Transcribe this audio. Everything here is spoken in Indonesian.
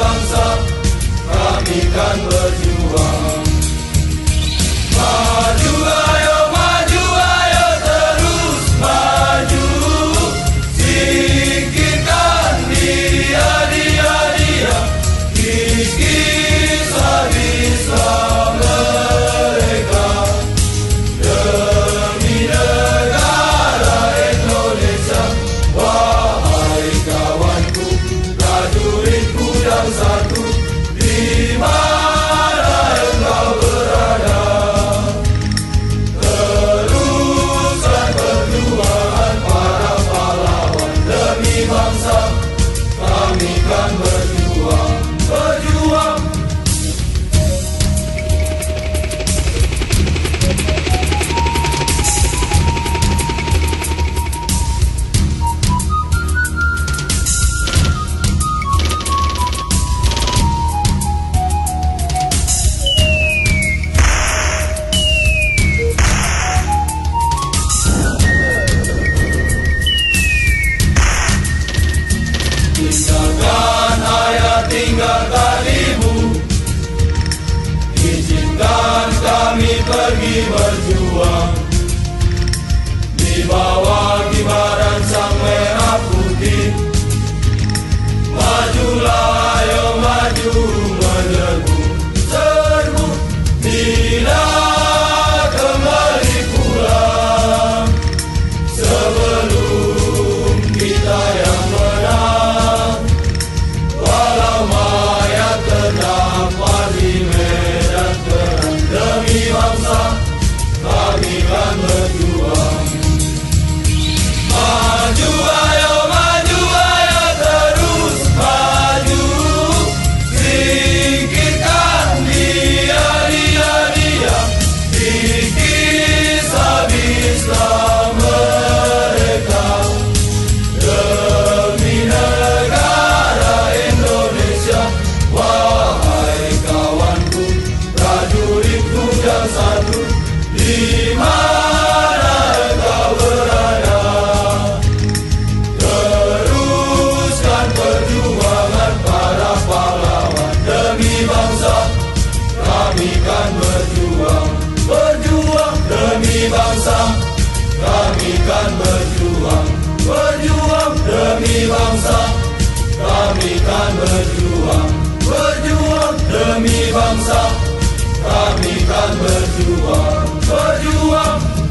bangsa, kami kan berjuang. Maju ayo terus maju, singkirkan dia, kisah Islam mereka. Demi negara Indonesia, wahai kawanku, prajuritku yang satu, di mana engkau berada. Teruskan perjuangan para pahlawan demi bangsa, kami kan berjuang. Tinggalkan ayah, tinggalkan ibu, izinkan kami pergi berjuang di bawah kibaran sang merah putih. Majulah ayo maju, menyerbu serbu, tidak kembali pulang sebelum kita yang menang. Walau mayat terdampar di medan perang, demi bangsa kami kan berjuang. Maju ayo terus maju, singkirkan dia, kisah Islam mereka. Demi negara Indonesia, wahai kawanku, prajuritku yang satu, di mana engkau berada. Teruskan perjuangan para pahlawan demi bangsa, kami kan berjuang. Berjuang demi bangsa, kami kan berjuang. Berjuang demi bangsa, kami kan berjuang. Berjuang demi bangsa, kami kan berjuang. Berjuang